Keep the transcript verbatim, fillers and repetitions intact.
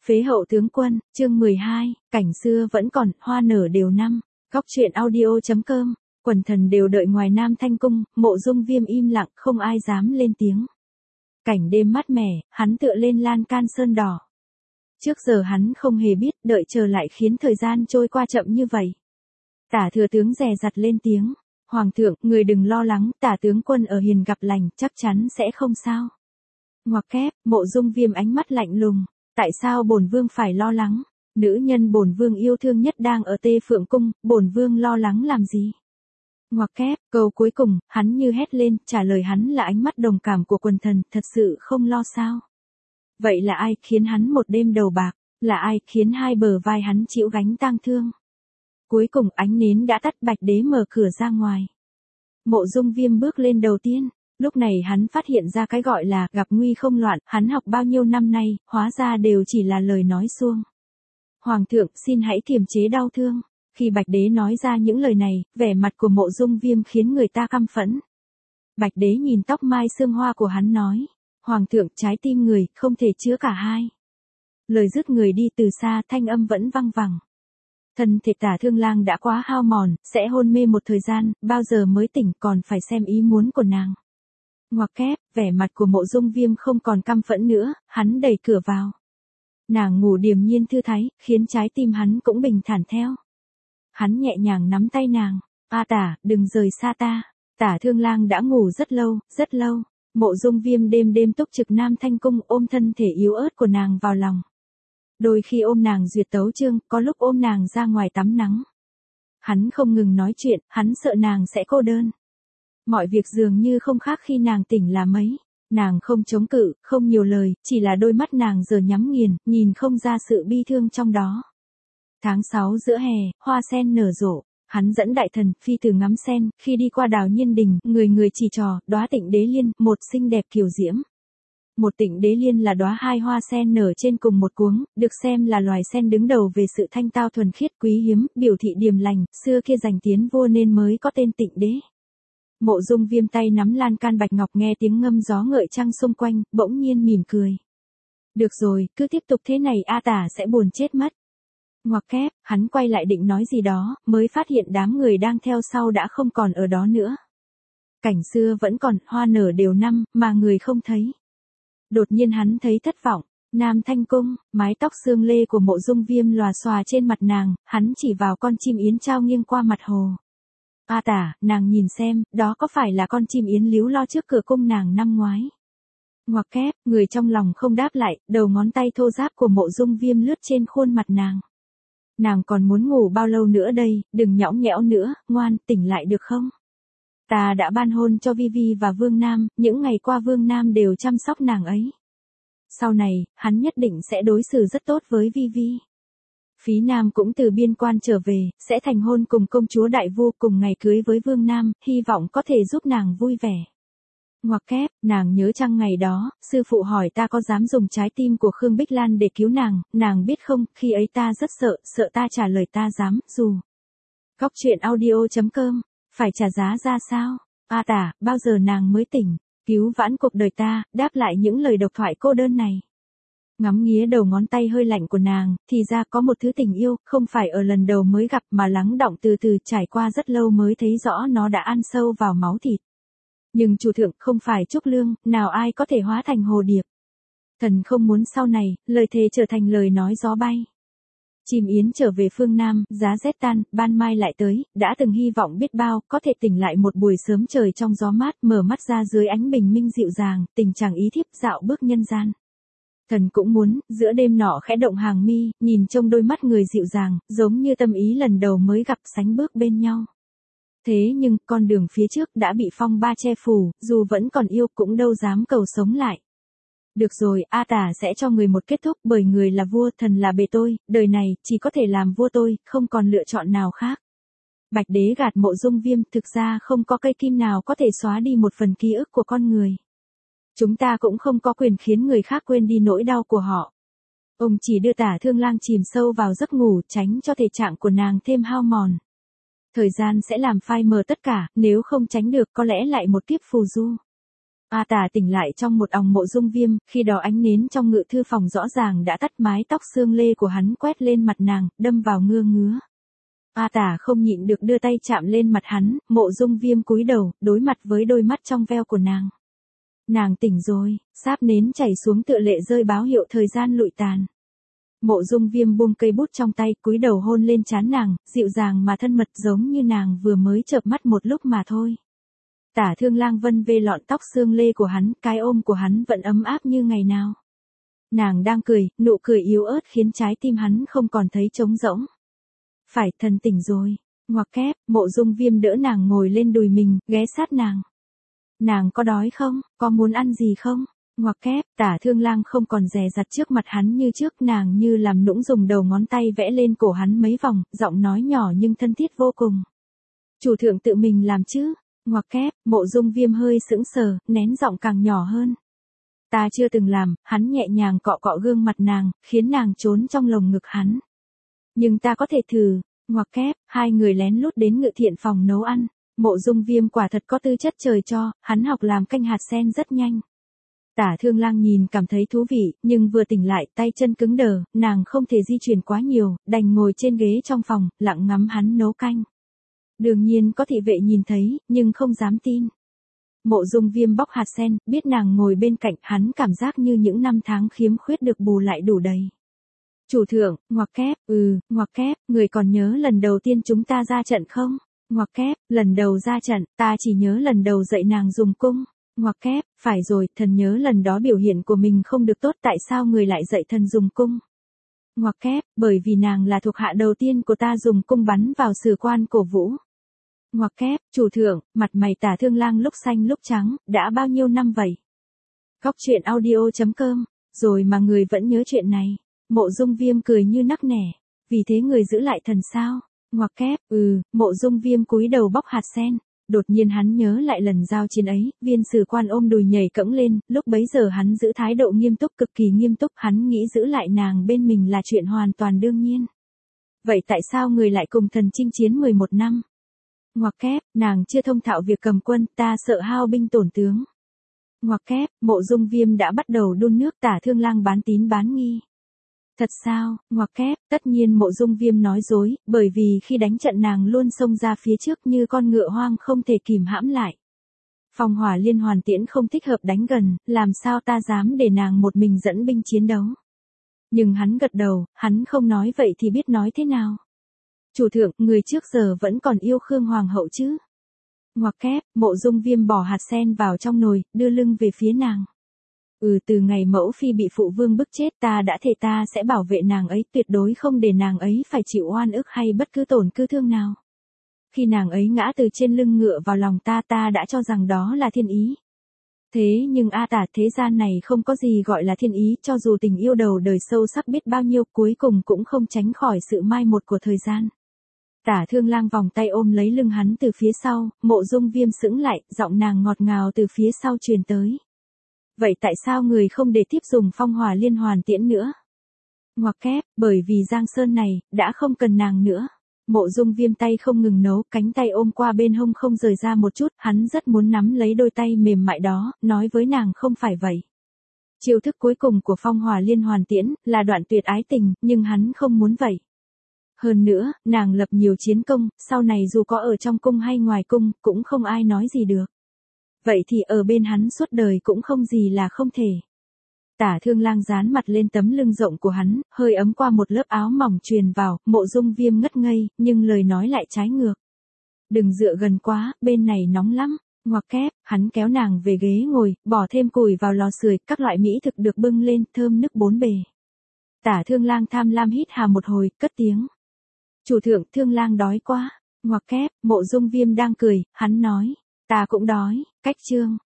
Phế hậu tướng quân, chương mười hai, cảnh xưa vẫn còn, hoa nở đều năm. Góc truyện audio.com, quần thần đều đợi ngoài Nam Thanh Cung, Mộ Dung Viêm im lặng, không ai dám lên tiếng. Cảnh đêm mát mẻ, hắn tựa lên lan can sơn đỏ. Trước giờ hắn không hề biết, đợi chờ lại khiến thời gian trôi qua chậm như vậy. Tả thừa tướng dè dặt lên tiếng. Hoàng thượng, người đừng lo lắng, tả tướng quân ở hiền gặp lành, chắc chắn sẽ không sao. Ngoặc kép, Mộ Dung Viêm ánh mắt lạnh lùng. Tại sao bổn vương phải lo lắng? Nữ nhân bổn vương yêu thương nhất đang ở Tê Phượng Cung, bổn vương lo lắng làm gì? Ngoặc kép, câu cuối cùng, hắn như hét lên, trả lời hắn là ánh mắt đồng cảm của quần thần, thật sự không lo sao? Vậy là ai khiến hắn một đêm đầu bạc? Là ai khiến hai bờ vai hắn chịu gánh tang thương? Cuối cùng ánh nến đã tắt, Bạch Đế mở cửa ra ngoài. Mộ Dung Viêm bước lên đầu tiên. Lúc này hắn phát hiện ra cái gọi là gặp nguy không loạn, hắn học bao nhiêu năm nay, hóa ra đều chỉ là lời nói suông. Hoàng thượng, xin hãy kiềm chế đau thương. Khi Bạch Đế nói ra những lời này, vẻ mặt của Mộ Dung Viêm khiến người ta căm phẫn. Bạch Đế nhìn tóc mai sương hoa của hắn nói, Hoàng thượng, trái tim người, không thể chứa cả hai. Lời dứt người đi từ xa, thanh âm vẫn văng vẳng. Thân thể Tả Thương Lang đã quá hao mòn, sẽ hôn mê một thời gian, bao giờ mới tỉnh, còn phải xem ý muốn của nàng. Ngoặc kép, vẻ mặt của Mộ Dung Viêm không còn căm phẫn nữa, hắn đẩy cửa vào. Nàng ngủ điềm nhiên thư thái, khiến trái tim hắn cũng bình thản theo. Hắn nhẹ nhàng nắm tay nàng, "A Tả, đừng rời xa ta." Tả Thương Lang đã ngủ rất lâu, rất lâu. Mộ Dung Viêm đêm đêm túc trực Nam Thanh Cung, ôm thân thể yếu ớt của nàng vào lòng. Đôi khi ôm nàng duyệt tấu chương, có lúc ôm nàng ra ngoài tắm nắng. Hắn không ngừng nói chuyện, hắn sợ nàng sẽ cô đơn. Mọi việc dường như không khác khi nàng tỉnh là mấy. Nàng không chống cự, không nhiều lời, chỉ là đôi mắt nàng giờ nhắm nghiền, nhìn không ra sự bi thương trong đó. Tháng sáu giữa hè, hoa sen nở rộ. Hắn dẫn đại thần, phi tử ngắm sen, khi đi qua đào Nhiên Đình, người người chỉ trò, đóa Tịnh Đế Liên, một xinh đẹp kiều diễm. Một Tịnh Đế Liên là đóa hai hoa sen nở trên cùng một cuống, được xem là loài sen đứng đầu về sự thanh tao thuần khiết quý hiếm, biểu thị điềm lành, xưa kia giành tiến vua nên mới có tên Tịnh Đế. Mộ Dung Viêm tay nắm lan can bạch ngọc nghe tiếng ngâm gió ngợi trăng xung quanh, bỗng nhiên mỉm cười. Được rồi, cứ tiếp tục thế này A Tả sẽ buồn chết mất. Ngoặc kép, hắn quay lại định nói gì đó, mới phát hiện đám người đang theo sau đã không còn ở đó nữa. Cảnh xưa vẫn còn, hoa nở đều năm, mà người không thấy. Đột nhiên hắn thấy thất vọng. Nam Thanh Cung, mái tóc xương lê của Mộ Dung Viêm lòa xòa trên mặt nàng, hắn chỉ vào con chim yến trao nghiêng qua mặt hồ. A Tả, nàng nhìn xem, đó có phải là con chim yến líu lo trước cửa cung nàng năm ngoái? Ngoặc kép, người trong lòng không đáp lại, đầu ngón tay thô ráp của Mộ Dung Viêm lướt trên khuôn mặt nàng. Nàng còn muốn ngủ bao lâu nữa đây, đừng nhõng nhẽo nữa, ngoan, tỉnh lại được không? Ta đã ban hôn cho Vi Vi và Vương Nam, những ngày qua Vương Nam đều chăm sóc nàng ấy. Sau này, hắn nhất định sẽ đối xử rất tốt với Vi Vi. Phí Nam cũng từ biên quan trở về, sẽ thành hôn cùng công chúa Đại Vu, cùng ngày cưới với Vương Nam, hy vọng có thể giúp nàng vui vẻ. Ngoặc kép, nàng nhớ chăng ngày đó, sư phụ hỏi ta có dám dùng trái tim của Khương Bích Lan để cứu nàng, nàng biết không, khi ấy ta rất sợ, sợ ta trả lời ta dám, dù. Góc truyện audio.com, phải trả giá ra sao? A Tả, bao giờ nàng mới tỉnh, cứu vãn cuộc đời ta, đáp lại những lời độc thoại cô đơn này. Ngắm nghía đầu ngón tay hơi lạnh của nàng, thì ra có một thứ tình yêu, không phải ở lần đầu mới gặp mà lắng đọng từ từ trải qua rất lâu mới thấy rõ nó đã ăn sâu vào máu thịt. Nhưng chủ thượng không phải Trúc Lương, nào ai có thể hóa thành hồ điệp. Thần không muốn sau này, lời thề trở thành lời nói gió bay. Chim yến trở về phương Nam, giá rét tan, ban mai lại tới, đã từng hy vọng biết bao, có thể tỉnh lại một buổi sớm trời trong gió mát, mở mắt ra dưới ánh bình minh dịu dàng, tình chàng ý thiếp dạo bước nhân gian. Thần cũng muốn, giữa đêm nọ khẽ động hàng mi, nhìn trong đôi mắt người dịu dàng, giống như tâm ý lần đầu mới gặp sánh bước bên nhau. Thế nhưng, con đường phía trước đã bị phong ba che phủ, dù vẫn còn yêu cũng đâu dám cầu sống lại. Được rồi, A Tả sẽ cho người một kết thúc, bởi người là vua, thần là bề tôi, đời này, chỉ có thể làm vua tôi, không còn lựa chọn nào khác. Bạch Đế gạt Mộ Dung Viêm, thực ra không có cây kim nào có thể xóa đi một phần ký ức của con người. Chúng ta cũng không có quyền khiến người khác quên đi nỗi đau của họ. Ông chỉ đưa Tả Thương Lang chìm sâu vào giấc ngủ, tránh cho thể trạng của nàng thêm hao mòn. Thời gian sẽ làm phai mờ tất cả, nếu không tránh được có lẽ lại một kiếp phù du. A Tả tỉnh lại trong một òng Mộ Dung Viêm, khi đó ánh nến trong ngự thư phòng rõ ràng đã tắt, mái tóc xương lê của hắn quét lên mặt nàng, đâm vào ngưa ngứa. A Tả không nhịn được đưa tay chạm lên mặt hắn, Mộ Dung Viêm cúi đầu, đối mặt với đôi mắt trong veo của nàng. Nàng tỉnh rồi, sáp nến chảy xuống tựa lệ rơi báo hiệu thời gian lụi tàn. Mộ Dung Viêm buông cây bút trong tay, cúi đầu hôn lên trán nàng, dịu dàng mà thân mật giống như nàng vừa mới chợp mắt một lúc mà thôi. Tả Thương Lang vân vê lọn tóc xương lê của hắn, cái ôm của hắn vẫn ấm áp như ngày nào. Nàng đang cười, nụ cười yếu ớt khiến trái tim hắn không còn thấy trống rỗng. Phải, thần tỉnh rồi. Ngoặc kép, Mộ Dung Viêm đỡ nàng ngồi lên đùi mình, ghé sát nàng. Nàng có đói không, có muốn ăn gì không? Ngoặc kép, Tả Thương Lang không còn dè dặt trước mặt hắn như trước, nàng như làm nũng dùng đầu ngón tay vẽ lên cổ hắn mấy vòng, giọng nói nhỏ nhưng thân thiết vô cùng. Chủ thượng tự mình làm chứ? Ngoặc kép, Mộ Dung Viêm hơi sững sờ, nén giọng càng nhỏ hơn. Ta chưa từng làm, hắn nhẹ nhàng cọ cọ gương mặt nàng, khiến nàng trốn trong lồng ngực hắn. Nhưng ta có thể thử. Ngoặc kép, hai người lén lút đến Ngự Thiện phòng nấu ăn. Mộ Dung Viêm quả thật có tư chất trời cho, hắn học làm canh hạt sen rất nhanh. Tả Thương Lang nhìn cảm thấy thú vị, nhưng vừa tỉnh lại tay chân cứng đờ, nàng không thể di chuyển quá nhiều, đành ngồi trên ghế trong phòng, lặng ngắm hắn nấu canh. Đương nhiên có thị vệ nhìn thấy, nhưng không dám tin. Mộ Dung Viêm bóc hạt sen, biết nàng ngồi bên cạnh, hắn cảm giác như những năm tháng khiếm khuyết được bù lại đủ đầy. Chủ thượng, ngoặc kép, ừ, ngoặc kép, người còn nhớ lần đầu tiên chúng ta ra trận không? Ngoặc kép, lần đầu ra trận, ta chỉ nhớ lần đầu dạy nàng dùng cung. Ngoặc kép, phải rồi, thần nhớ lần đó biểu hiện của mình không được tốt, tại sao người lại dạy thần dùng cung? Ngoặc kép, bởi vì nàng là thuộc hạ đầu tiên của ta dùng cung bắn vào sử quan cổ vũ. Ngoặc kép, chủ thượng, mặt mày Tả Thương Lang lúc xanh lúc trắng, đã bao nhiêu năm vậy? Góc truyện audio chấm com, rồi mà người vẫn nhớ chuyện này. Mộ Dung Viêm cười như nắc nẻ, vì thế người giữ lại thần sao? Ngoặc kép, ừ, Mộ Dung Viêm cúi đầu bóc hạt sen. Đột nhiên hắn nhớ lại lần giao chiến ấy, viên sử quan ôm đùi nhảy cẫng lên, lúc bấy giờ hắn giữ thái độ nghiêm túc, cực kỳ nghiêm túc, hắn nghĩ giữ lại nàng bên mình là chuyện hoàn toàn đương nhiên. Vậy tại sao người lại cùng thần chinh chiến mười một năm? Ngoặc kép, nàng chưa thông thạo việc cầm quân, ta sợ hao binh tổn tướng. Ngoặc kép, Mộ Dung Viêm đã bắt đầu đun nước. Tả Thương Lang bán tín bán nghi. Thật sao? Ngoặc kép, tất nhiên Mộ Dung Viêm nói dối, bởi vì khi đánh trận nàng luôn xông ra phía trước như con ngựa hoang không thể kìm hãm lại. Phong Hỏa Liên Hoàn Tiễn không thích hợp đánh gần, làm sao ta dám để nàng một mình dẫn binh chiến đấu. Nhưng hắn gật đầu, hắn không nói vậy thì biết nói thế nào. Chủ thượng, người trước giờ vẫn còn yêu Khương Hoàng hậu chứ? Ngoặc kép, Mộ Dung Viêm bỏ hạt sen vào trong nồi, đưa lưng về phía nàng. Ừ, từ ngày mẫu phi bị phụ vương bức chết, ta đã thề ta sẽ bảo vệ nàng ấy, tuyệt đối không để nàng ấy phải chịu oan ức hay bất cứ tổn cư thương nào. Khi nàng ấy ngã từ trên lưng ngựa vào lòng ta, ta đã cho rằng đó là thiên ý. Thế nhưng A Tả, thế gian này không có gì gọi là thiên ý, cho dù tình yêu đầu đời sâu sắc biết bao nhiêu, cuối cùng cũng không tránh khỏi sự mai một của thời gian. Tả Thương Lang vòng tay ôm lấy lưng hắn từ phía sau, Mộ Dung Viêm sững lại, giọng nàng ngọt ngào từ phía sau truyền tới. Vậy tại sao người không để tiếp dùng Phong Hỏa Liên Hoàn Tiễn nữa? Ngoặc kép, bởi vì Giang Sơn này, đã không cần nàng nữa. Mộ Dung Viêm tay không ngừng nấu, cánh tay ôm qua bên hông không rời ra một chút, hắn rất muốn nắm lấy đôi tay mềm mại đó, nói với nàng không phải vậy. Chiêu thức cuối cùng của Phong Hỏa Liên Hoàn Tiễn, là đoạn tuyệt ái tình, nhưng hắn không muốn vậy. Hơn nữa, nàng lập nhiều chiến công, sau này dù có ở trong cung hay ngoài cung, cũng không ai nói gì được. Vậy thì ở bên hắn suốt đời cũng không gì là không thể. Tả Thương Lang dán mặt lên tấm lưng rộng của hắn, hơi ấm qua một lớp áo mỏng truyền vào, Mộ Dung Viêm ngất ngây, nhưng lời nói lại trái ngược. Đừng dựa gần quá, bên này nóng lắm. Ngoặc kép, hắn kéo nàng về ghế ngồi, bỏ thêm củi vào lò sưởi, các loại mỹ thực được bưng lên, thơm nức bốn bề. Tả Thương Lang tham lam hít hà một hồi, cất tiếng. Chủ thượng, Thương Lang đói quá. Ngoặc kép, Mộ Dung Viêm đang cười, hắn nói. Ta cũng đói. Cách chương.